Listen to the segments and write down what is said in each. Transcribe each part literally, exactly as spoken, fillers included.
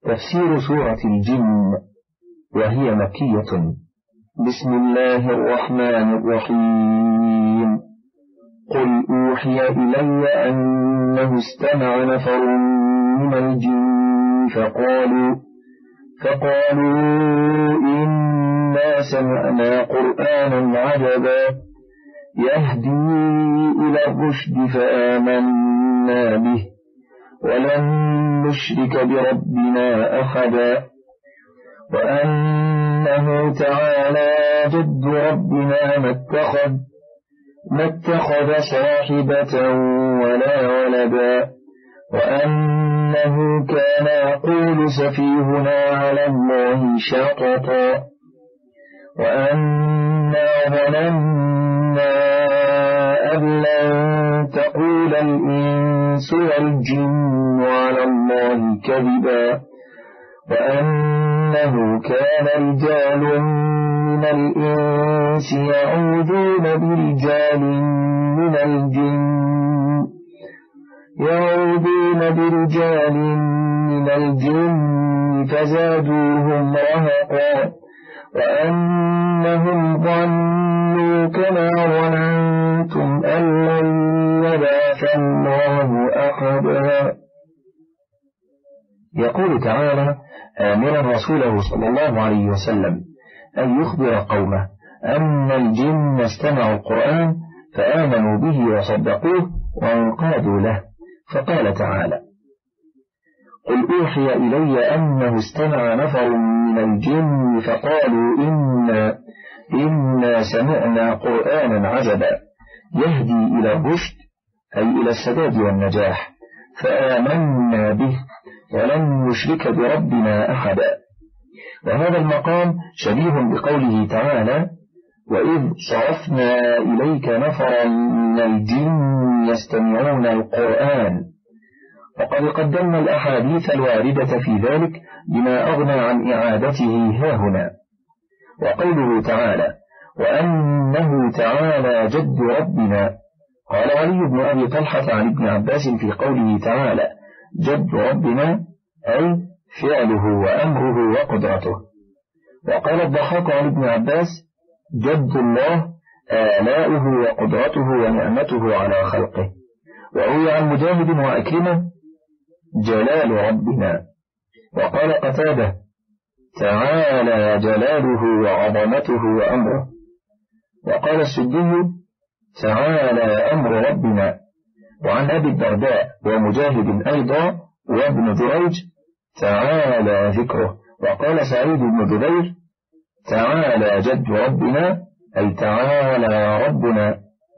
تفسير سورة الجن وهي مكية. بسم الله الرحمن الرحيم. قل أوحي إلي أنه استمع نفر من الجن فقالوا فقالوا إنا سمعنا قرآنا عجبا يهدي إلى الرشد فآمنا به ولن نشرك بربنا أحدا وأنه تعالى جد ربنا ما اتخذ ما اتخذ صاحبة ولا ولدا وأنه كان يقول سفيهنا على الله شططا وأنا ظننا أن لن تقول الإنس والجن على الله كذبا وأنه كان رجال من الإنس يعوذون برجال من الجن يعوذون برجال من الجن فزادوهم رهقا وأنهم ظنوا كما ظننتم أن لن يبعث الله أحدا. يقول تعالى آمرا رسوله صلى الله عليه وسلم أن يخبر قومه أن الجن استمعوا القرآن فآمنوا به وصدقوه وانقادوا له، فقال تعالى: قل أوحي إلي أنه استمع نفر من الجن فقالوا إنا, إنا سمعنا قرآنا عجبا يهدي إلى الرشد أي إلى السداد والنجاح فآمنا به ولن نشرك بربنا أحدا. وهذا المقام شبيه بقوله تعالى: وإذ صرفنا إليك نفرا من الجن يستمعون القرآن. وقد قدمنا الأحاديث الواردة في ذلك بما أغنى عن إعادته هاهنا. وقوله تعالى: وأنه تعالى جد ربنا، قال علي بن أبي طلحة عن ابن عباس في قوله تعالى جد ربنا أي فعله وأمره وقدرته. وقال الضحاك عن ابن عباس جد الله آلاؤه وقدرته ونعمته على خلقه. وروي عن مجاهد وأكرمة جلال ربنا. وقال قتادة تعالى جلاله وعظمته وأمره. وقال السدي تعالى أمر ربنا. وعن أبي الدرداء ومجاهد أيضا وابن جريج تعالى ذكره. وقال سعيد بن جبير تعالى جد ربنا أي تعالى ربنا.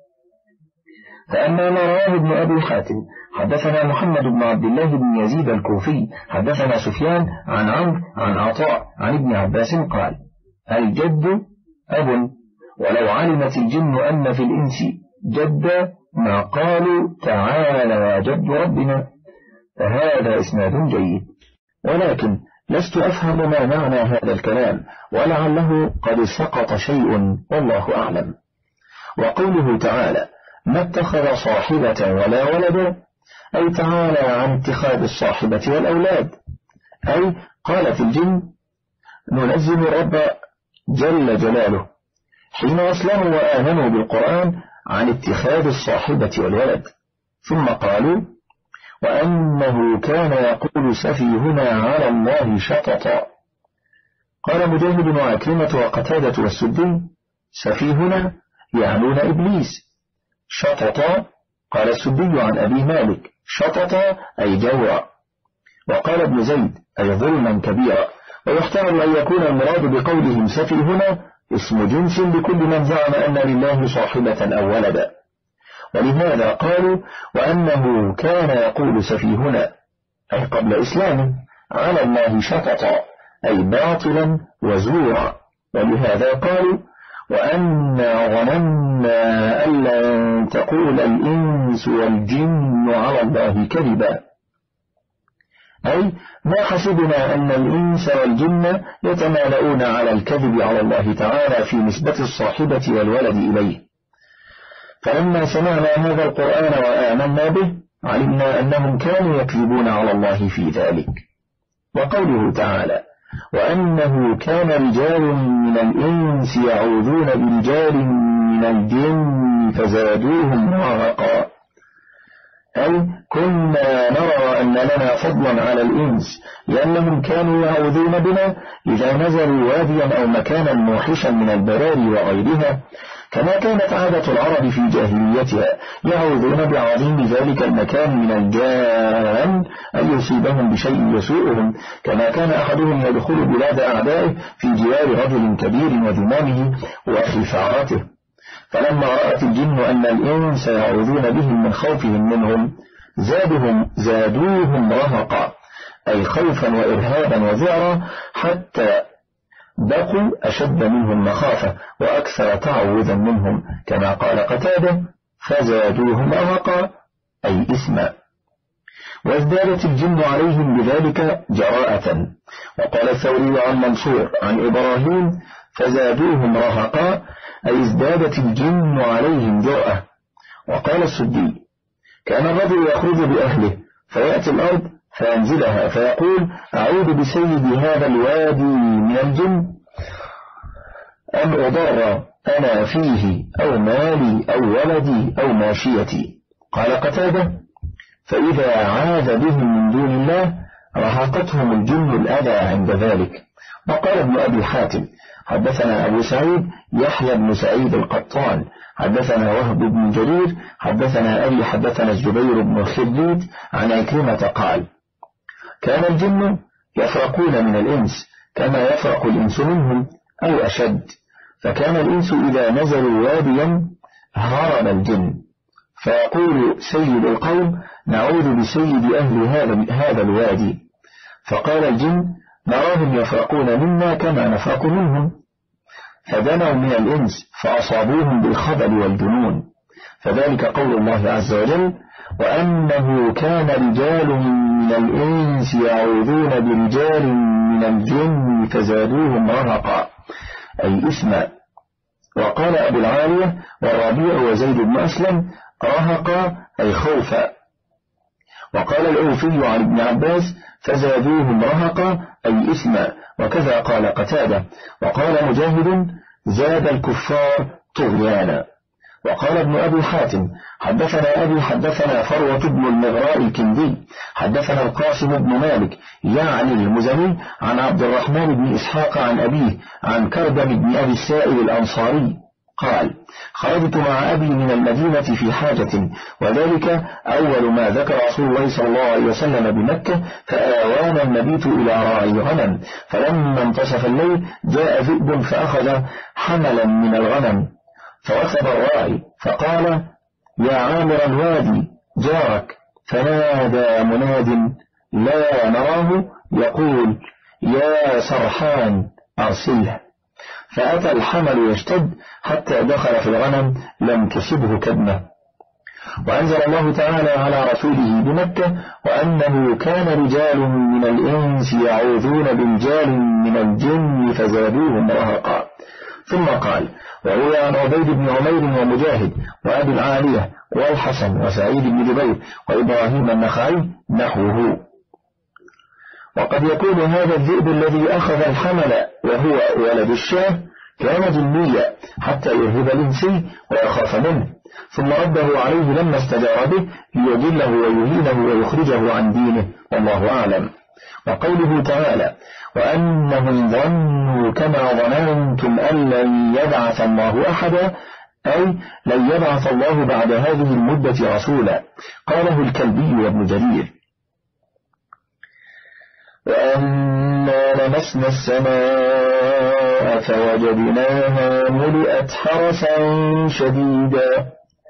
فأما ما رواه ابن أبي حاتم حدثنا محمد بن عبد الله بن يزيد الكوفي حدثنا سفيان عن عمرو عن عطاء عن ابن عباس قال: الجد أب، ولو علمت الجن أن في الإنس جد ما قالوا تعالى جد ربنا. فهذا إسناد جيد، ولكن لست أفهم ما معنى هذا الكلام، ولعله قد سقط شيء والله أعلم. وقوله تعالى ما اتخذ صاحبة ولا ولدا أي تعالى عن اتخاذ الصاحبة والأولاد، أي قالت الجن ننزل الرب جل جلاله حين أسلموا وآمنوا بالقرآن عن اتخاذ الصاحبة والولد، ثم قالوا وأنه كان يقول سفيهنا على الله شططا. قال مجاهد وعكرمة وقتادة والسدي سفيهنا يعنون إبليس، شططا قال السدي عن أبي مالك شططا أي جورا. وقال ابن زيد أي ظلما كبيرا. ويحتمل أن يكون المراد بقولهم سفيهنا اسم جنس لكل من زعم أن لله صاحبة أو ولدا، ولهذا قالوا وأنه كان يقول سفيهنا أي قبل إسلامه على الله شططا أي باطلا وزورا، ولهذا قالوا وأنا ظننا أن لن تقول الإنس والجن على الله كذبا، أي ما حسبنا أن الإنس والجن يتمالؤون على الكذب على الله تعالى في نسبة الصاحبة والولد إليه. فلما سمعنا هذا القرآن وآمنا به علمنا أنهم كانوا يكذبون على الله في ذلك. وقوله تعالى وأنه كان رجال من الإنس يعوذون برجال من الجن فزادوهم رهقا، أي كنا نرى أن لنا فضلا على الإنس لأنهم كانوا يعوذون بنا إذا نزلوا واديا أو مكانا موحشا من البراري وغيرها، كما كانت عادة العرب في جاهليتها يعوذون بعظيم ذلك المكان من الجان أن يصيبهم بشيء يسوءهم، كما كان أحدهم يدخل بلاد أعدائه في جوار رجل كبير وذمامه وخفارته. فلما رأت الجن أن الإنس يعوذون بهم من خوفهم منهم زادهم زادوهم رهقا، أي خوفا وإرهابا وذعرا، حتى بقوا أشد منهم مخافة وأكثر تعوذا منهم، كما قال قتادة فزادوهم رهقا أي إثما. وازدادت الجن عليهم بذلك جراءة. وقال الثوري عن منصور عن إبراهيم فزادوهم رهقا أي ازدادت الجن عليهم جرأة. وقال السدي كان الرجل يخرج بأهله فيأتي الأرض فينزلها فيقول أعوذ بسيد هذا الوادي من الجن أن أضر أنا فيه أو مالي أو ولدي أو ماشيتي. قال قتادة فإذا عاذ بهم من دون الله رهقتهم الجن الأذى عند ذلك. وقال ابن أبي حاتم حدثنا أبو سعيد يحيى بن سعيد القطان حدثنا وهب بن جرير حدثنا أبي حدثنا الزبير بن الخليد عن عكرمة قال كان الجن يفرقون من الإنس كما يفرق الإنس منهم أو أشد، فكان الإنس إذا نزلوا واديا هرب الجن فيقول سيد القوم نعوذ بسيد أهل هذا, هذا الوادي، فقال الجن نراهم يفرقون منا كما نفرق منهم، فدنوا من الإنس فأصابوهم بالخبل والجنون، فذلك قول الله عز وجل وأنه كان رجال من الإنس يعوذون برجال من الجن فزادوهم رهقا أي إثما. وقال أبو العالية والربيع وزيد بن أسلم رهقا أي خوفا. وقال الأوفي عن ابن عباس فزادوهم رهقا أي إثما، وكذا قال قتادة. وقال مجاهد زاد الكفار طغيانا. وقال ابن أبي حاتم حدثنا أبي حدثنا فروة بن المغراء الكندي حدثنا القاسم بن مالك يعني المزني عن عبد الرحمن بن إسحاق عن أبيه عن كربم بن أبي السائب الأنصاري قال خرجت مع أبي من المدينة في حاجة، وذلك أول ما ذكر رسول الله صلى الله عليه وسلم بمكة، فآوانا المبيت إلى راعي غنم، فلما انتصف الليل جاء ذئب فأخذ حملا من الغنم فوثب الراعي فقال يا عامر الوادي جارك، فنادى مناد لا نراه يقول يا سرحان أرسله، فأتى الحمل يشتد حتى دخل في الغنم لم تصبه كدمة. وأنزل الله تعالى على رسوله بمكة وأنه كان رجال من الإنس يعوذون برجال من الجن فزادوهم رهقا. ثم قال وروي عن عبيد بن عمير ومجاهد وأبي العالية والحسن وسعيد بن جبير وإبراهيم النخعي نحوه. وقد يكون هذا الذئب الذي أخذ الحمل وهو ولد الشاه كان جنيا حتى يرهب الإنسي ويخاف منه، ثم رده عليه لما استجار به ليضله ويهينه ويخرجه عن دينه، والله أعلم. وقوله تعالى وأنهم ظنوا كما ظننتم أن لن يبعث الله أحدا أي لن يبعث الله بعد هذه المدة رسولا، قاله الكلبي وابن جرير. وأنا لمسنا السماء فوجدناها ملئت حرسا شديدا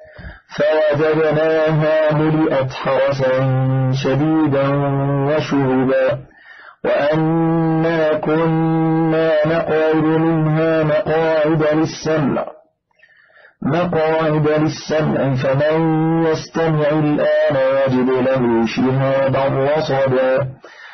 فوجدناها ملئت حرسا شديدا وشهبا وأنا كنا نقعد منها مقاعد للسمع مقاعد للسمع فمن يستمع الآن يجد له شهابا رصدا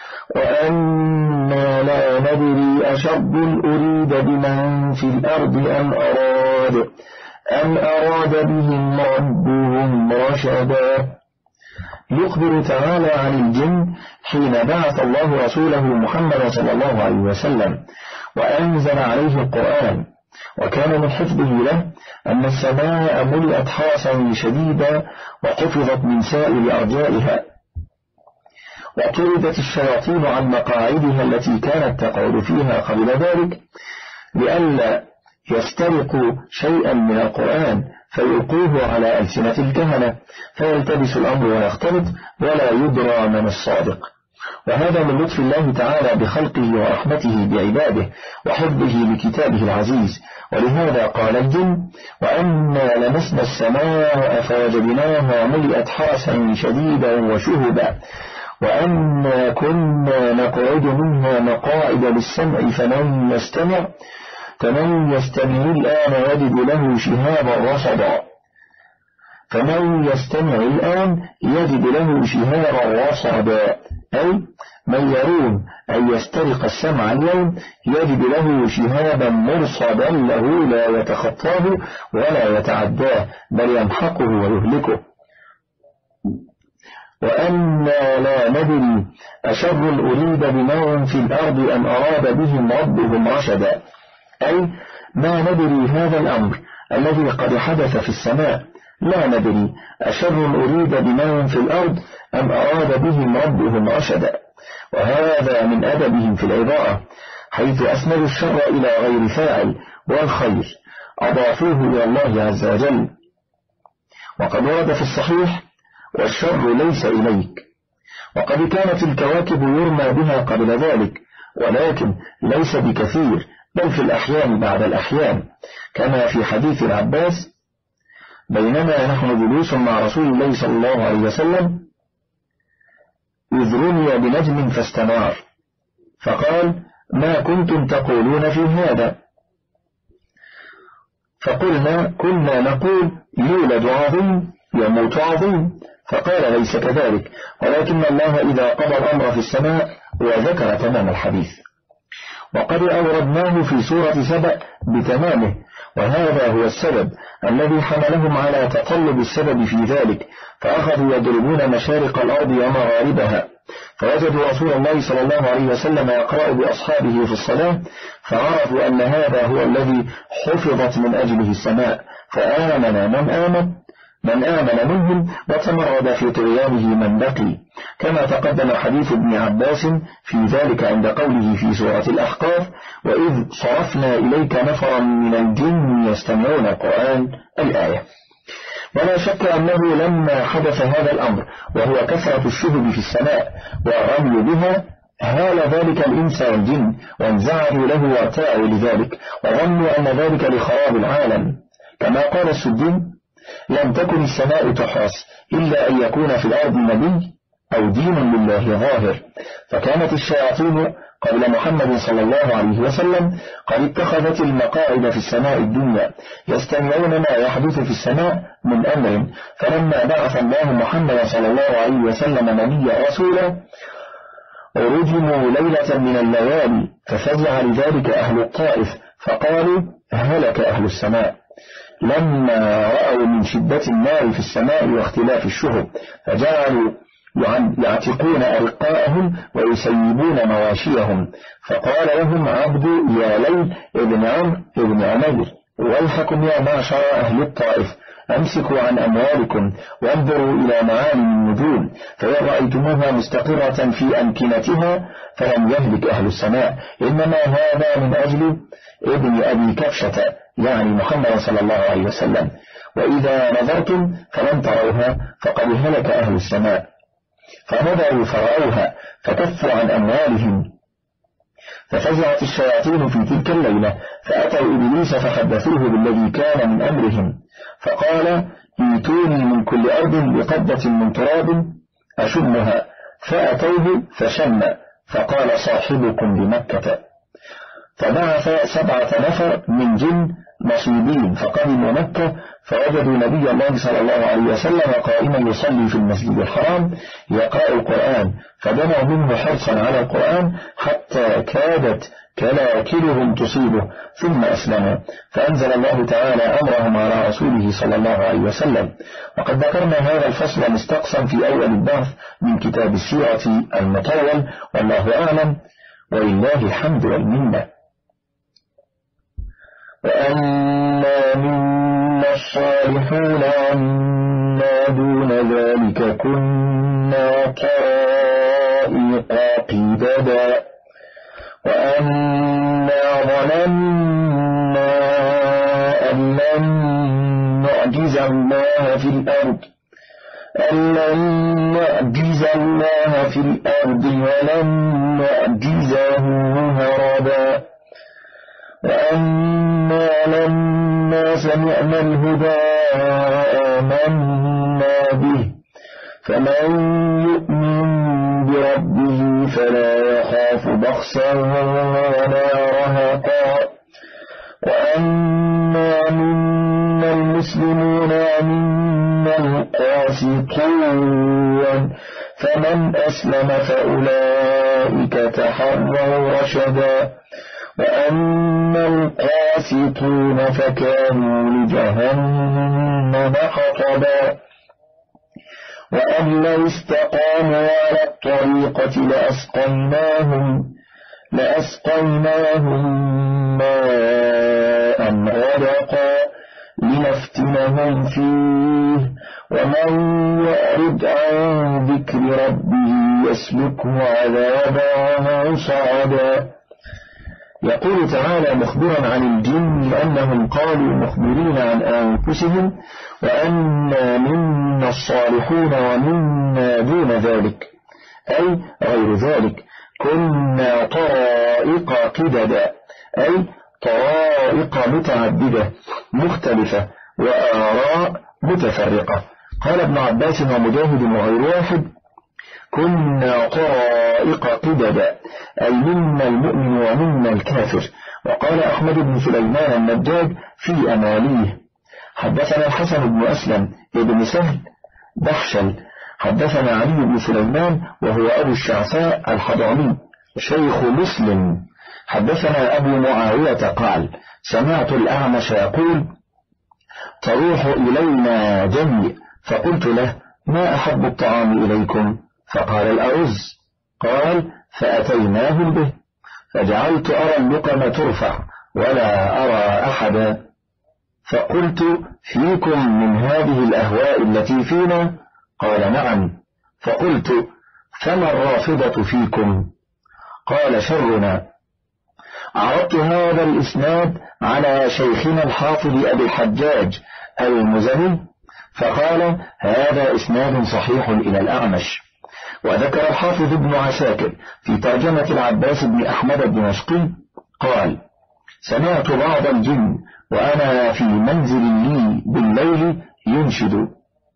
وأنا لا ندري أشر أريد بمن في الأرض أم أراد أم أراد بهم ربهم رشدا. يخبر تعالى عن الجن حين بعث الله رسوله محمد صلى الله عليه وسلم وأنزل عليه القرآن، وكان من حفظه له أن السماء ملئت حرسا شديدا وحفظت من سائر أرجائها، وطردت الشياطين عن مقاعدها التي كانت تقعد فيها قبل ذلك لئلا يسترقوا شيئا من القرآن فيلقوه على ألسنة الكهنة فيلتبس الأمر ويختلط ولا يدرى من الصادق. وهذا من لطف الله تعالى بخلقه ورحمته بعباده وحفظه لكتابه العزيز. ولهذا قال الجن: وأنا لمسنا السماء فوجدناها ملئت حرسا شديدا وشهبا وأنا كنا نقعد منها مقاعد للسمع فمن يستمع فمن يستمع الآن يجد له شهابا رصدا فمن يستمع الآن يجد له شهابا رصدا أي من يروم أن يسترق السمع اليوم يجد له شهابا مرصدا له لا يتخطاه ولا يتعداه بل يمحقه ويهلكه. وأنا لا ندري أشر أريد بمن في الأرض أم أراد بهم ربهم رشدا، أي ما ندري هذا الأمر الذي قد حدث في السماء، لا ندري أشر أريد بمن في الأرض أم أراد بهم ربهم رشدا. وهذا من أدبهم في العبارة، حيث أسندوا الشر إلى غير فاعل والخير أضافوه إلى الله عز وجل. وقد ورد في الصحيح: والشر ليس إليك. وقد كانت الكواكب يرمى بها قبل ذلك، ولكن ليس بكثير، بل في الأحيان بعد الأحيان، كما في حديث العباس: بينما نحن جلوس مع رسول الله صلى الله عليه وسلم إذ رمي بنجم فاستنار، فقال: ما كنتم تقولون في هذا؟ فقلنا: كنا نقول يولد عظيم يموت عظيم. فقال: ليس كذلك، ولكن الله إذا قضى الأمر في السماء وذكر تمام الحديث. وقد أوردناه في سورة سبأ بتمامه، وهذا هو السبب الذي حملهم على تقلب السبب في ذلك، فأخذوا يضربون مشارق الأرض ومغاربها، فوجدوا رسول الله صلى الله عليه وسلم يقرأ بأصحابه في الصلاة، فعرفوا أن هذا هو الذي حفظت من أجله السماء، فآمن من آمن من آمن منهم وتمرد في طغيانه من بقي، كما تقدم حديث ابن عباس في ذلك عند قوله في سورة الأحقاف: وإذ صرفنا إليك نفرا من الجن يستمعون القرآن، الآية. ولا شك أنه لما حدث هذا الأمر وهو كثرة الشهب في السماء والرمي بها هال ذلك الإنس والجن وانزعجوا له وارتاعوا لذلك وظنوا أن ذلك لخراب العالم، كما قال السدين: لم تكن السماء تحرس إلا أن يكون في الأرض نبي أو دين لله ظاهر. فكانت الشياطين قبل محمد صلى الله عليه وسلم قد اتخذت المقاعد في السماء الدنيا يستمعون ما يحدث في السماء من أمر، فلما بعث الله محمد صلى الله عليه وسلم نبيا رسولا رجموا ليلة من الليالي، ففزع لذلك أهل الطائف فقالوا: هلك أهل السماء، لما رأوا من شدة النار في السماء واختلاف الشهب، فجعلوا يعتقون أرقاءهم ويسيبون مواشيهم. فقال لهم عبد يا ليل ابن عمرو ابن عمير: ويحكم يا معشر أهل الطائف، أمسكوا عن أموالكم وانظروا إلى معالم النجوم، فإن رأيتموها مستقرة في أمكنتها فلم يهلك أهل السماء، إنما هذا من أجل ابن أبي كبشة، يعني محمد صلى الله عليه وسلم، وإذا نظرتم فلم تروها فقد هلك أهل السماء. فنظروا فرأوها فكفوا عن أموالهم، ففزعت الشياطين في تلك الليلة، فأتوا إبليس فحدثوه بالذي كان من أمرهم، فقال: ائتوني من كل أرض بقبضة من تراب أشمها، فأتوه فشم، فقال: صاحبكم بمكة. فبعث سبعة نفر من جن نصيبين فقدموا مكة، فوجدوا نبي الله صلى الله عليه وسلم قائما يصلي في المسجد الحرام يقرأ القرآن، فدنوا منه حرصا على القرآن حتى كادت كلاكلهم تصيبه ثم أسلموا، فأنزل الله تعالى أمرهم على رسوله صلى الله عليه وسلم. وقد ذكرنا هذا الفصل مستقصا في أول البعث من كتاب السيرة المطول، والله أعلم، ولله الحمد والمنة. وأنا منا الصالحون وأنا دون ذلك كنا طرائق قددا وأنا ظننا أن لن نعجز الله في الأرض أن لن نعجز الله في الأرض ولن نعجزه هربا وأنا لما سمعنا الهدى آمنا به فمن يؤمن بربه فلا يخاف بخسا ولا رهقا وأنا منا المسلمون ومنا القاسطون فمن أسلم فأولئك تحروا رشدا وأما القاسطون فكانوا لجهنم حطبا وأن لو استقاموا على الطريقة لأسقيناهم لأسقيناهم ماء غدقا لنفتنهم فيه ومن يعرض عن ذكر ربه يسلكه عذابا صعدا. يقول تعالى مخبرا عن الجن أنهم قالوا مخبرين عن أنفسهم وأنا منا الصالحون ومنا دون ذلك، أي غير ذلك، كنا طرائق قددا، أي طرائق متعددة مختلفة وآراء متفرقة. قال ابن عباس ومجاهد وغير واحد كنا طرائق قددا، أي منا المؤمن ومنا الكافر. وقال أحمد بن سليمان النجاد في أماليه حدثنا الحسن بن أسلم ابن سهل بحشل حدثنا علي بن سليمان وهو أبو الشعثاء الحضرمي شيخ مسلم حدثنا أبو معاوية قال سمعت الأعمش يقول تروح إلينا جميع، فقلت له ما أحب الطعام إليكم؟ فقال الأرز. قال فأتيناه به فجعلت أرى اللقمة ترفع ولا أرى أحدا، فقلت فيكم من هذه الأهواء التي فينا؟ قال نعم. فقلت فما الرافضة فيكم؟ قال شرنا. عرضت هذا الإسناد على شيخنا الحافظ أبي الحجاج المزني فقال هذا إسناد صحيح إلى الأعمش. وذكر الحافظ ابن عساكر في ترجمة العباس بن أحمد الدمشقي قال سمعت بعض الجن وأنا في منزل لي بالليل ينشد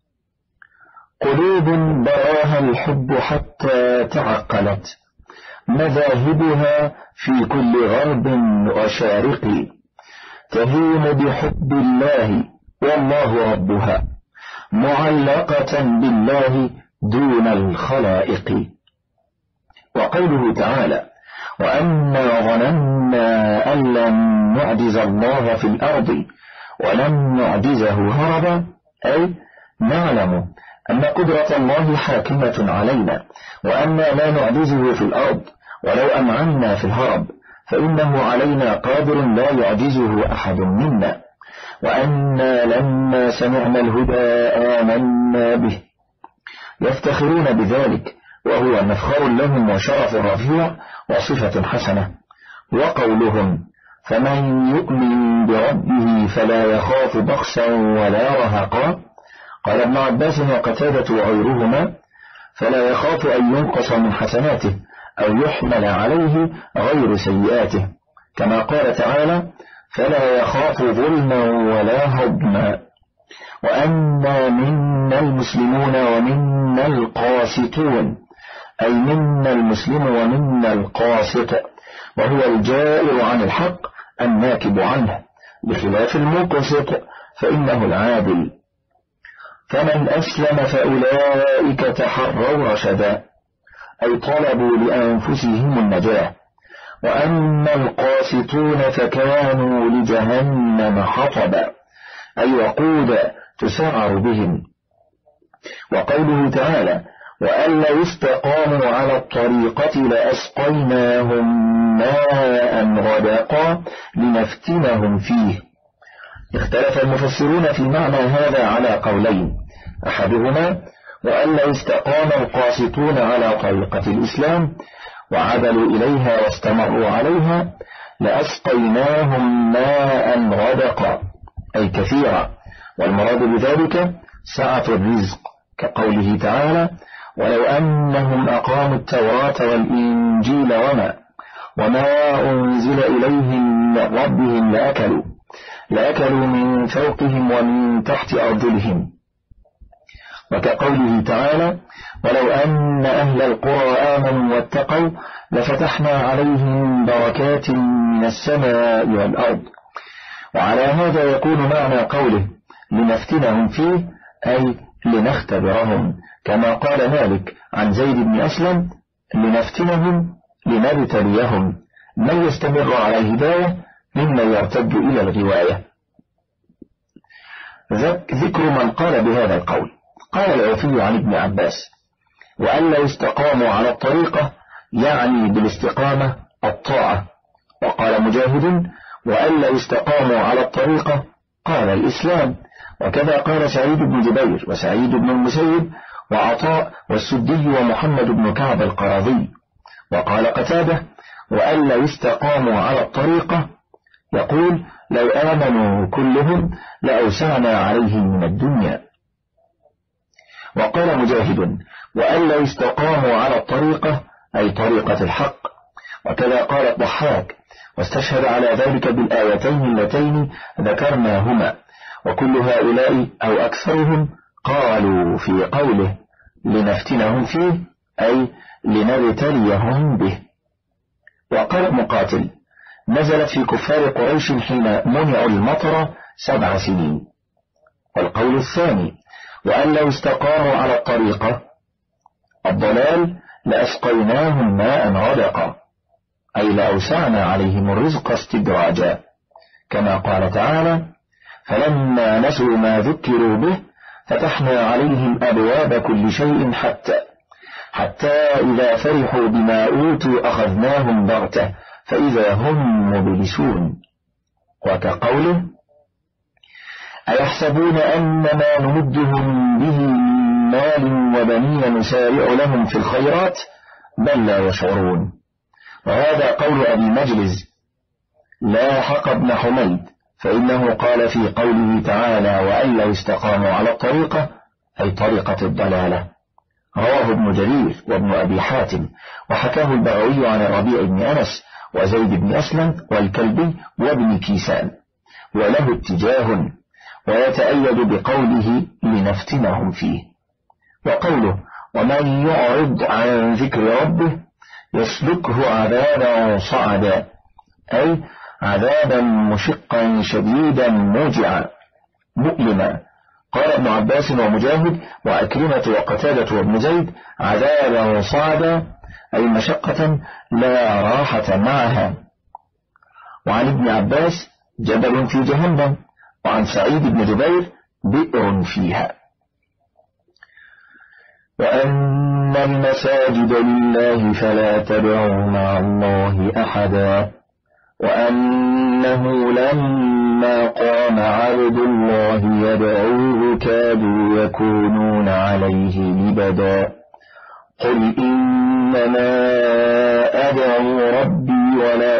قلوب براها الحب حتى تعقلت مذاهبها في كل غرب وشارق تهيم بحب الله والله ربها معلقة بالله دون الخلائق. وقوله تعالى وأنا ظننا أن لن نعجز الله في الأرض ولن نعجزه هربا، أي نعلم أن قدرة الله حاكمة علينا وأنا لا نعجزه في الأرض، ولو أمعنا في الهرب فإنه علينا قادر لا يعجزه أحد منا. وأنا لما سمعنا الهدى آمنا به، يفتخرون بذلك وهو مفخر لهم وشرف رفيع وصفة حسنة. وقولهم فمن يؤمن بربه فلا يخاف بخسا ولا رهقا، قال ابن عباس وقتادة وغيرهما فلا يخاف أن ينقص من حسناته أو يحمل عليه غير سيئاته، كما قال تعالى فلا يخاف ظلما ولا هضما. وأنا منا المسلمون ومنا القاسطون، أي منا المسلم ومنا القاسط، وهو الجائر عن الحق الناكب عنه، بخلاف المقسط فإنه العادل. فمن أسلم فأولئك تحروا رشدا، أي طلبوا لأنفسهم النجاة. وأما القاسطون فكانوا لجهنم حطبا، أي وقودا تسعر بهم. وقوله تعالى: وأن لو استقاموا على الطريقة لأسقيناهم ماء غدقا لنفتنهم فيه. اختلف المفسرون في معنى هذا على قولين: أحدهما وأن لو استقام القاسطون على طريقة الإسلام وعدلوا إليها واستمروا عليها لأسقيناهم ماء غدقا، أي كثيرا، والمراد بذلك سعة الرزق، كقوله تعالى: ولو أنهم أقاموا التوراة والإنجيل وما وما أنزل إليهم من ربهم لأكلوا لأكلوا من فوقهم ومن تحت أرجلهم، وكقوله تعالى: ولو أن أهل القرى آمنوا واتقوا لفتحنا عليهم بركات من السماء والأرض. وعلى هذا يكون معنى قوله لنفتنهم فيه أي لنختبرهم، كما قال مالك عن زيد بن أسلم: لنفتنهم لنبتليهم، من يستمر على الهداية ممن يرتد إلى الغواية. ذكر من قال بهذا القول: قال العوفي عن ابن عباس: وأن لو استقاموا على الطريقة يعني بالاستقامة الطاعة. وقال مجاهد: وأن لو استقاموا على الطريقة قال الإسلام. وكذا قال سعيد بن جبير وسعيد بن المسيب وعطاء والسدي ومحمد بن كعب القراضي. وقال قتادة: وأن لو استقاموا على الطريقة يقول: لو آمنوا كلهم لأوسعنا عليهم من الدنيا. وقال مجاهد: وأن لو استقاموا على الطريقة أي طريقة الحق. وكذا قال الضحاك، واستشهد على ذلك بالآيتين اللتين ذكرناهما. وكل هؤلاء أو أكثرهم قالوا في قوله لنفتنهم فيه أي لنبتليهم به. وقال مقاتل: نزلت في كفار قريش حين منعوا المطر سبع سنين. والقول الثاني: وأن لو استقاموا على الطريقة الضلال لأسقيناهم ماء غدقا، أي لأوسعنا عليهم الرزق استدراجا، كما قال تعالى: فلما نسوا ما ذكروا به فتحنا عليهم أبواب كل شيء حتى حتى إذا فرحوا بما أوتوا أخذناهم بغتة فإذا هم مبلسون. وكقوله: أيحسبون أن ما نمدهم به من مال وبنين نسارع لهم في الخيرات بل لا يشعرون. وهذا قول أبي مجلز لا حق ابن حميد، فإنه قال في قوله تعالى: وأن لو استقاموا على الطريقة أي طريقة الضلالة. رواه ابن جرير وابن أبي حاتم، وحكاه البغوي عن الربيع بن أنس وزيد بن أسلم والكلبي وابن كيسان، وله اتجاه، ويتأيد بقوله لنفتنهم فيه. وقوله: ومن يعرض عن ذكر ربه يسلكه عذابا صعدا، أي عذابا مشقا شديدا موجعا مؤلما. قال ابن عباس ومجاهد وأكرمة وقتادة وابن زيد: عذابا صعدا أي مشقة لا راحة معها. وعن ابن عباس: جبل في جهنم. وعن سعيد بن جبير: بئر فيها. وأن المساجد لله فلا تدعوا مع الله أحدا، وأنه لما قام عبد الله يدعوه كادوا يكونون عليه لبدا. قل إنما أدعو ربي ولا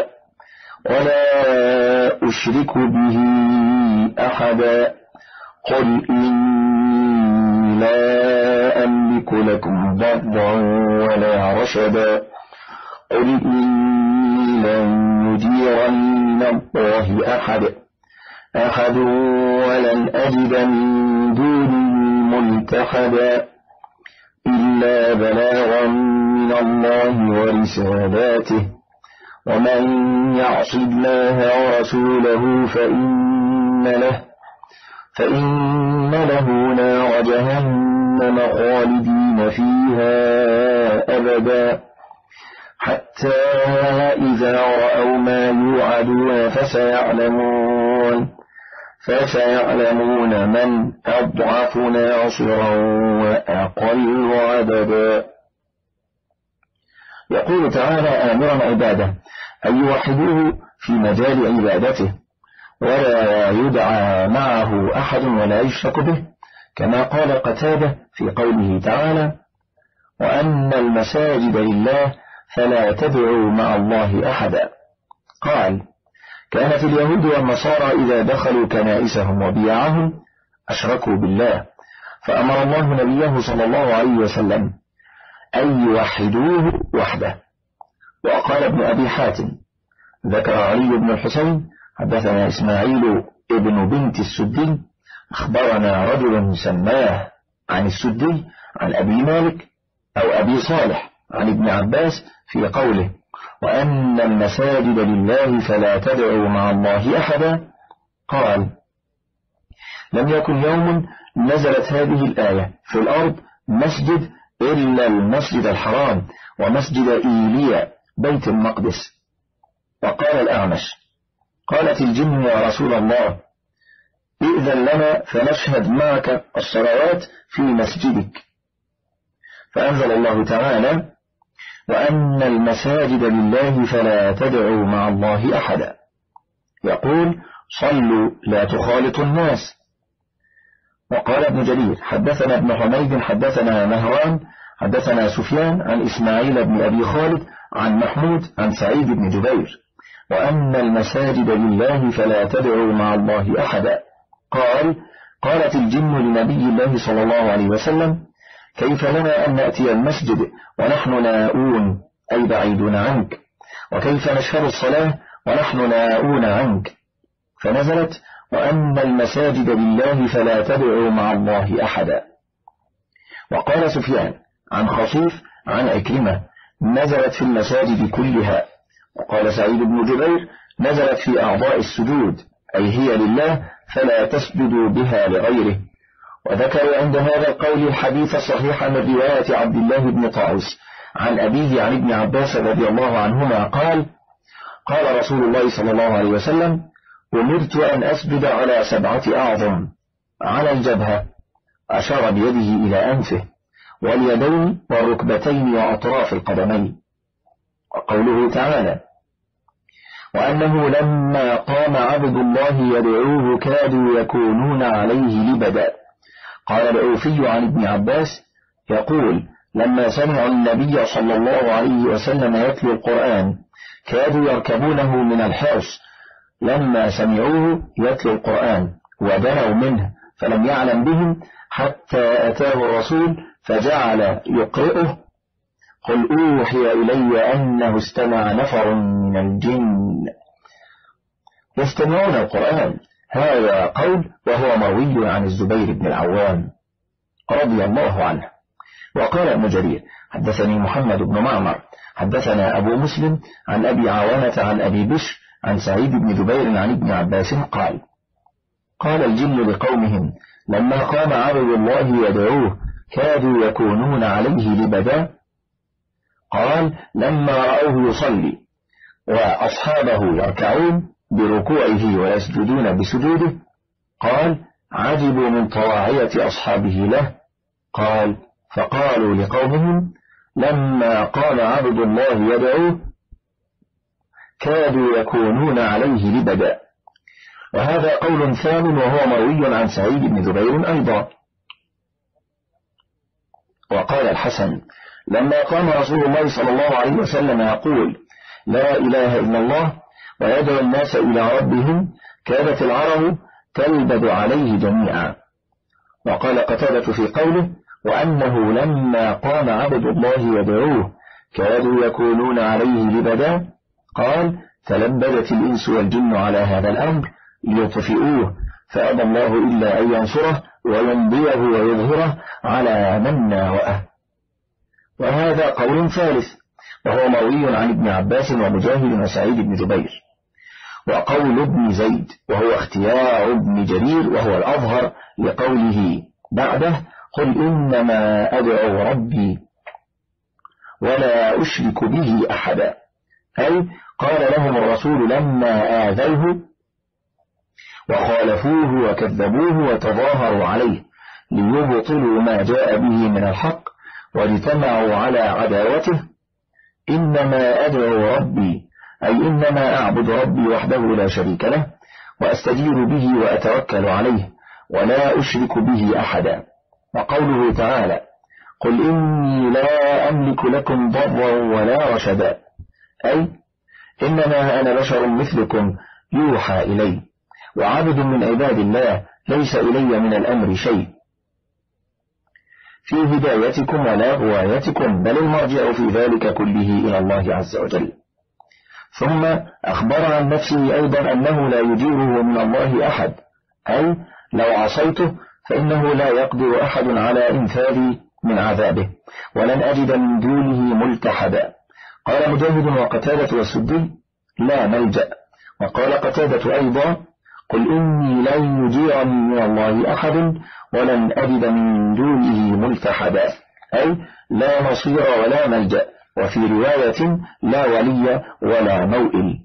ولا أشرك به أحدا. قل إني لا أملك لكم ضرا ولا رشدا. قل إني لن يجيرني من الله أحد أحد ولن أجد من دونه ملتحدا إلا بلاغا من الله ورسالاته ومن يعص الله ورسوله فإن له فإن له نار جهنم خالدين فيها أبدا حتى إذا رأوا ما يوعدون فسيعلمون فسيعلمون من أضعف ناصرا وأقل عددا. يقول تعالى آمرا عباده أن يوحدوه في مجال عبادته ولا يدعى معه أحد ولا يشرك به، كما قال قتادة في قوله تعالى: وأن المساجد لله فلا تدعوا مع الله أحدا. قال: كانت اليهود والنصارى إذا دخلوا كنائسهم وبيعهم أشركوا بالله، فأمر الله نبيه صلى الله عليه وسلم أن يوحدوه وحده. وقال ابن أبي حاتم: ذكر علي بن الحسين حدثنا إسماعيل ابن بنت السدي أخبرنا رجل سماه عن السدي عن أبي مالك أو أبي صالح عن ابن عباس في قوله: وأن المساجد لله فلا تدعوا مع الله أحدا. قال: لم يكن يوم نزلت هذه الآية في الأرض مسجد إلا المسجد الحرام ومسجد إيليا بيت المقدس. وقال الأعمش: قالت الجن يا رسول الله إذن لنا فنشهد معك الصلوات في مسجدك، فأنزل الله تعالى: وأن المساجد لله فلا تدعوا مع الله أحدا، يقول: صلوا لا تخالطوا الناس. وقال ابن جرير حدثنا ابن حميد حدثنا مهران حدثنا سفيان عن إسماعيل بن أبي خالد عن محمود عن سعيد بن جبير: وأن المساجد لله فلا تدعوا مع الله أحدا. قال: قالت الجن لنبي الله صلى الله عليه وسلم: كيف لنا أن نأتي المسجد ونحن ناؤون أي بعيدون عنك، وكيف نشهد الصلاة ونحن ناؤون عنك؟ فنزلت: وأن المساجد لله فلا تدعوا مع الله أحدا. وقال سفيان عن خصيف عن عكرمة: نزلت في المساجد كلها. وقال سعيد بن جبير: نزلت في أعضاء السجود أي هي لله فلا تسجدوا بها لغيره. وذكروا عند هذا القول الحديث الصحيح من رواية عبد الله بن طاووس عن أبيه عن ابن عباس رضي الله عنهما قال: قال رسول الله صلى الله عليه وسلم: أمرت أن أسجد على سبعة أعظم، على الجبهة، أشار بيده إلى أنفه، واليدين والركبتين وأطراف القدمين. وقوله تعالى: وأنه لما قام عبد الله يدعوه كادوا يكونون عليه لبدا. قال العوفي عن ابن عباس يقول: لما سمعوا النبي صلى الله عليه وسلم يتلو القرآن كادوا يركبونه من الحرص لما سمعوه يتلو القرآن، ودنوا منه فلم يعلم بهم حتى أتاه الرسول فجعل يقرئه: قل أوحي إلي أنه استمع نفر من الجن يستمعون القرآن. هذا قول وهو مروي عن الزبير بن العوام رضي الله عنه. وقال ابن جرير حدثني محمد بن معمر حدثنا أبو مسلم عن أبي عوانة عن أبي بشر عن سعيد بن جبير عن ابن عباس قال: قال الجن لقومهم لما قام عبد الله يدعوه كادوا يكونون عليه لبدا. قال: لما رأوه يصلي وأصحابه يركعون بركوعه ويسجدون بسجوده. قال: عجبوا من طواعية أصحابه له. قال: فقالوا لقومهم لما قام عبد الله يدعوه كادوا يكونون عليه لبدا. وهذا قول ثانٍ وهو مروي عن سعيد بن جبير أيضا. وقال الحسن: لما قام رسول الله صلى الله عليه وسلم يقول لا إله إلا الله ويدعو الناس إلى ربهم كادت العرب تلبد عليه جميعا. وقال قتادة في قوله: وأنه لما قام عبد الله يدعوه كادوا يكونون عليه لبدا. قال: تلبدت الإنس والجن على هذا الأمر ليطفئوه، فأبى الله إلا أن ينصره ويمضيه ويظهره على من ناوأه. وهذا قول ثالث وهو مروي عن ابن عباس ومجاهد وسعيد بن جبير. وقول ابن زيد وهو اختيار ابن جرير وهو الأظهر لقوله بعده: قل إنما أدعو ربي. ولا أشرك به أحدا، أي قال لهم الرسول لما آذوه وخالفوه وكذبوه وتظاهروا عليه ليبطلوا ما جاء به من الحق واجتمعوا على عداوته: إنما أدعو ربي، أي إنما أعبد ربي وحده لا شريك له، وأستجير به وأتوكل عليه، ولا أشرك به أحدا. وقوله تعالى: قل إني لا أملك لكم ضرا ولا رشدا، أي إنما أنا بشر مثلكم يوحى إلي، وعبد من عباد الله ليس إلي من الأمر شيء في هدايتكم ولا غوايتكم، بل المرجع في ذلك كله إلى الله عز وجل. ثم أخبر عن نفسه أيضا أنه لا يجيره من الله أحد، أي لو عصيته فإنه لا يقدر أحد على إنفاذي من عذابه، ولن أجد من دونه ملتحدا. قال مجاهد وقتادة والسدي: لا ملجأ. وقال قتادة أيضا: قل إني لن يجيرني من الله أحد ولن أجد من دونه ملتحدا، أي لا نصير ولا ملجأ. وفي رواية: لا ولي ولا موئل.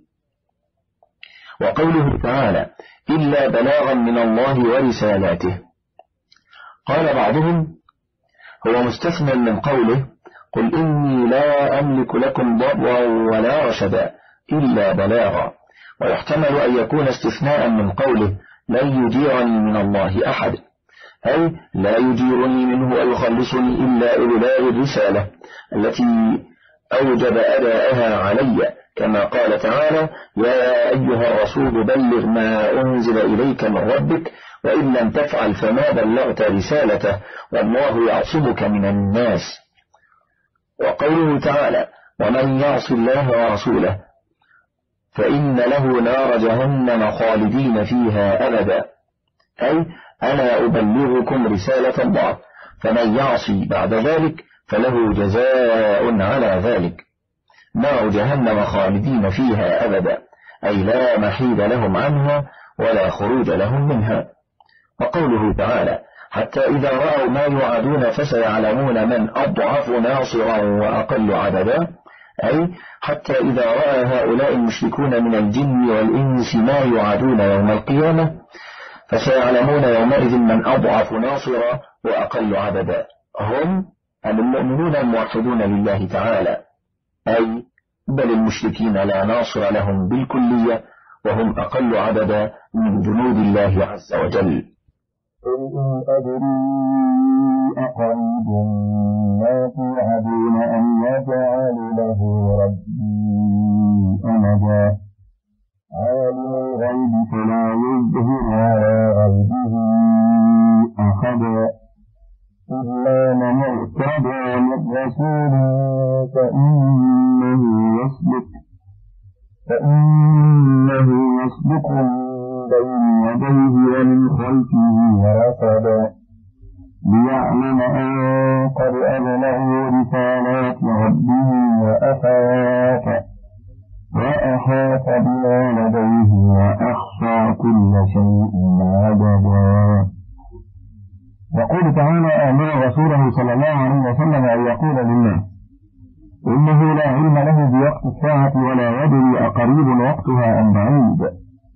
وقوله تعالى: إلا بلاغا من الله ورسالاته، قال بعضهم: هو مستثنى من قوله: قل إني لا أملك لكم ضرا ولا رشدا إلا بلاغا، ويحتمل أن يكون استثناء من قوله: لن يجيرني من الله أحد، أي لا يجيرني منه ويخلصني إلا إبلاغ الرسالة التي أوجب أداءها علي، كما قال تعالى: يا أيها الرسول بلغ ما أنزل إليك من ربك وإن لم تفعل فما بلغت رسالته والله يعصمك من الناس. وقوله تعالى: ومن يعص الله ورسوله فإن له نار جهنم خالدين فيها أبدا، أي أنا أبلغكم رسالة الله، فمن يعصي بعد ذلك فله جزاء على ذلك، نار جهنم خالدين فيها أبدا، أي لا محيد لهم عنها ولا خروج لهم منها. وقوله تعالى: حتى إذا رأوا ما يوعدون فسيعلمون من أضعف ناصرا وأقل عددا، أي حتى إذا رأى هؤلاء المشركون من الجن والإنس ما يوعدون يوم القيامة فسيعلمون يومئذ من أضعف ناصرا وأقل عددا، هم المؤمنون الموحدون لله تعالى، أي بل المشركين لا ناصر لهم بالكلية وهم أقل عددا من جنود الله عز وجل. قل إن أدري أقريب ما توعدون أم يجعل له ربي أمدا، عالم الغيب فلا يظهر على غيبه أحدا، إلا من ارتضى من رسول فإنه يسلك فإنه يسلك بين يديه ومن خلفه ورصدا، ليعلم أن قد أبلغوا رسالات ربهم وأحاط وأحاط بما لديه وأحصى كل شيء عددا. يقول تعالى آمر رسوله صلى الله عليه وسلم أن يقول للناس: إنه لا علم له بوقت الساعة ولا يدري أقريب وقتها أم بعيد.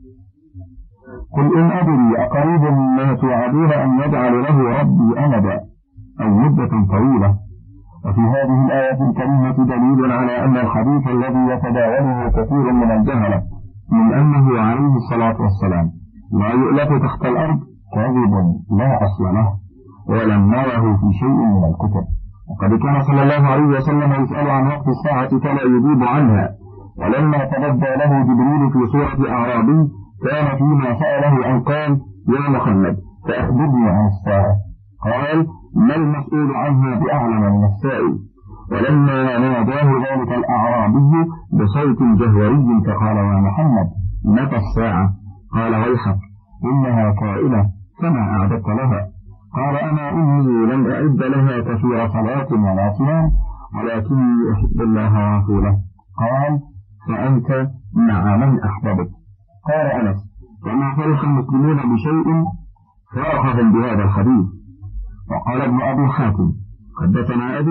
قل إن أدري أقريب ما توعدون أن يجعل له ربي أمدا، أو مدة طويلة. وفي هذه الآية الكريمة دليل على أن الحديث الذي يتداوله كثير من الجهلة من أنه عليه الصلاة والسلام لا يؤلف تحت الأرض كاذب لا أصل له، ولم نره في شيء من الكتب. وقد كان صلى الله عليه وسلم يسأل عن وقت الساعة فلا يجيب عنها، ولما تبدى له جبريل في صورة أعرابي كان فيما سأله أن قال: يا محمد فأخبرني عن الساعة، قال: ما المسؤول عنها بأعلم من السائل. ولما ناداه ذلك الأعرابي بصوت جهوري فقال: يا محمد متى الساعة؟ قال: ويحك إنها قائلة فما أعددت لها؟ قال: أما إني لم أعد لها كثير صلاة ولا صيام ولكني أحب الله ورسوله. قال: فأنت مع من أحببت. قال أنس: وما فرح المسلمون بشيء فرحهم بهذا الحديث. وقال ابن أبي حاتم: حدثنا أبي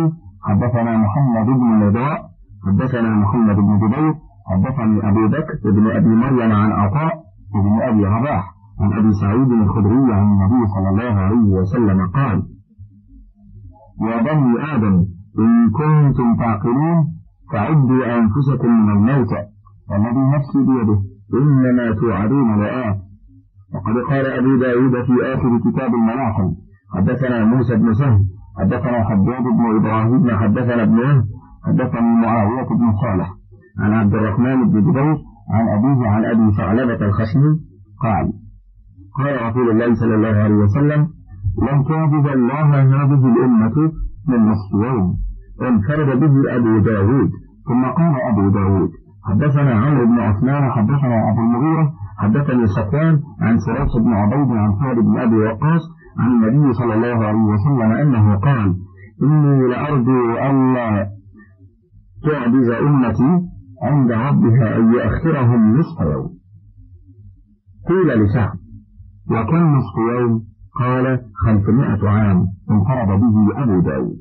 حدثنا محمد بن نضاء حدثنا محمد بن جبير حدثني أبو بكر بن أبي مريم عن عطاء بن أبي رباح عن أبي سعيد الخدري عن النبي صلى الله عليه وسلم قال: يا بني آدم إن كنتم تعقلون فعدوا أنفسكم من الموت والذي نفسي بيده إنما توعدون لآت. وقد قال أبو داود في آخر كتاب الملاحم: حدثنا موسى بن سهل حدثنا حجاج بن إبراهيم حدثنا ابن وهب حدثني معاوية بن صالح عن عبد الرحمن بن جبير عن أبيه عن أبي ثعلبة الخشني قال: قال رسول الله صلى الله عليه وسلم: لن تعجز الله هذه الأمة من نصف يوم. انفرد به أبو داود. ثم قال أبو داود: حدثنا عمرو بن عثمان حدثنا أبو المغيرة حدثني صفوان عن سراج بن عبيد عن سعد بن أبي وقاص عن النبي صلى الله عليه وسلم أنه قال: إني لأرجو ألا تعجز أمتي عند ربها أن يؤخرهم نصف يوم. قيل لسعد: وكم نصف يوم؟ قال: خمسمائة عام. انفرد به أبو داود.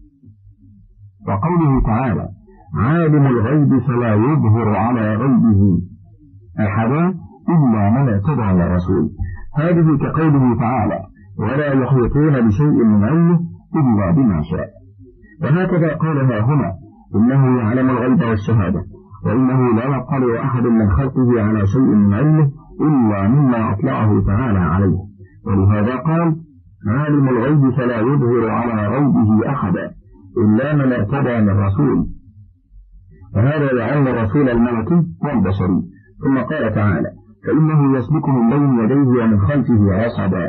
وقوله تعالى: عالم الغيب فلا يظهر على غيبه أحدا إلا من ارتضى من الرسول. هذه كقوله تعالى: ولا يحيطون بشيء من علمه إلا بما شاء. وهكذا قالها هنا: إنه يعلم الغيب والشهادة، وإنه لا يطلع أحد من خلقه على شيء من علمه إلا مما أطلعه تعالى عليه. ولهذا قال: عالم الغيب فلا يظهر على غيبه أحدا إلا من ارتضى من الرسول. وهذا يعلم الرسول الملكي والبشري. ثم قال تعالى: فإنه يسلك من بين يديه ومن خلفه رصدا،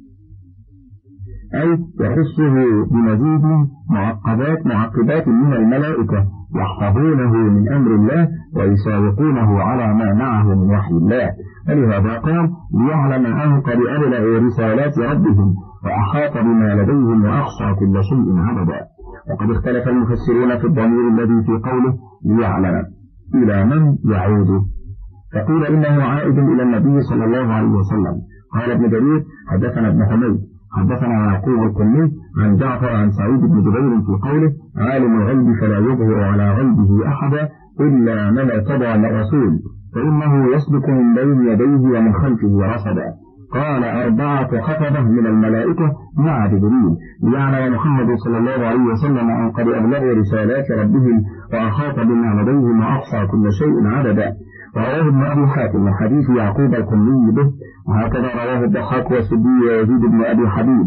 أي يخصه بمزيد معقبات معقبات من الملائكة يحفظونه من أمر الله ويسابقونه على ما معه من وحي الله. ولهذا قال: ليعلم أن قد أبلغوا رسالات ربهم وأحاط بما لديهم وأحصى كل شيء عددا. وقد اختلف المفسرون في الضمير الذي في قوله ليعلم إلى من يعود، فقيل إنه عائد إلى النبي صلى الله عليه وسلم. قال ابن جرير: حدثنا ابن حميد حدثنا يعقوب القمي عن جعفر عن سعيد بن جبير في قوله: عالم الغيب فلا يظهر على غيبه أحدا إلا من ارتضى من الرسول، فإنه يسلك من بين يديه ومن خلفه رصدا. قال: أربعة حفظة من الملائكة مع جبريل، ليعلم محمد صلى الله عليه وسلم أن قد أبلغوا رسالات ربهم وأحاط بما لديهم وأحصى كل شيء عددا. ورواه ابن أبي حاتم من حديث يعقوب القمي به، وهكذا رواه الضحاك والسدي ويزيد بن أبي حبيب.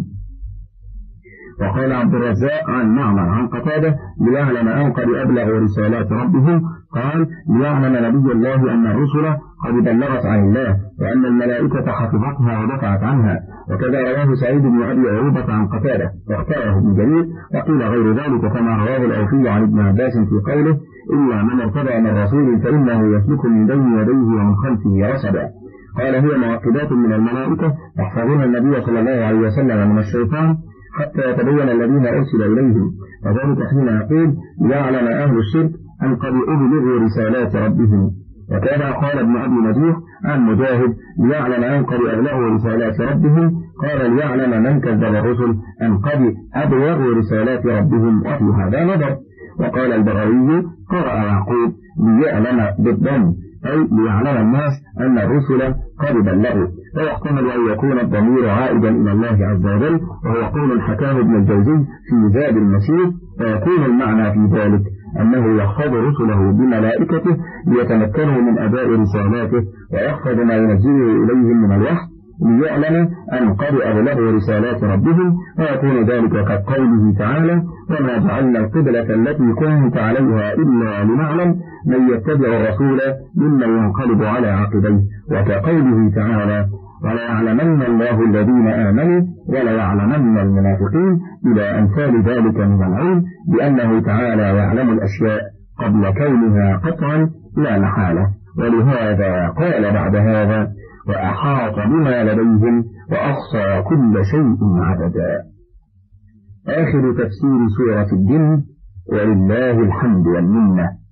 وقال عبد الرزاق عن معمر عن قتادة: ليعلم أن قد أبلغوا رسالات ربهم. قال: ليعلم نبي الله أن الرسل قد بلغت عن الله وأن الملائكة حفظتها ودفعت عنها. وكذا رواه سعيد بن أبي عروبة عن قتادة واختاره ابن جرير. وقيل غير ذلك كما رواه الأوفي عن ابن عباس في قوله: إلا من ارتضى من الرسول فإنه يسلك من بين يديه ومن خلفه رصدا. قال: هي معقبات من الملائكة يحفظون النبي صلى الله عليه وسلم من الشيطان حتى يتبين الذين أرسل إليهم، وذلك حين يقول: ليعلم أهل الشرك أن قد أبلغوا رسالات ربهم. وكذا قال ابن أبي نجيح عن مجاهد: ليعلم أن قد أبلغوا رسالات ربهم. قال: ليعلم من كذب الرسل أن قد أبلغوا رسالات ربهم، وفي هذا نظر. وقال البغوي: قرأ يعقوب ليعلم بالضم، أي ليعلم الناس أن الرسل قد بلغوا. ويحتمل أن يكون الضمير عائدا إلى الله عز وجل، وهو قول حكاه ابن الجوزي في زاد المسير. ويكون المعنى في ذلك أنه يحفظ رسله بملائكته ليتمكنوا من أداء رسالاته ويحفظ ما ينزله إليهم من الوحي، ليعلم أن قد أبلغوا رسالات ربهم. ويكون ذلك كقوله تعالى: وما جعلنا القبلة التي كنت عليها إلا لنعلم من يتبع الرسول ممن ينقلب على عقبيه. وكقوله تعالى: وليعلمن الله الذين آمنوا وليعلمن المنافقين، إلى أمثال ذلك من العلم، بأنه تعالى يعلم الأشياء قبل كونها قطعا لا محالة. ولهذا قال بعد هذا: وأحاط بما لديهم وأحصى كل شيء عددا. آخر تفسير سورة الجن، ولله الحمد والمنة.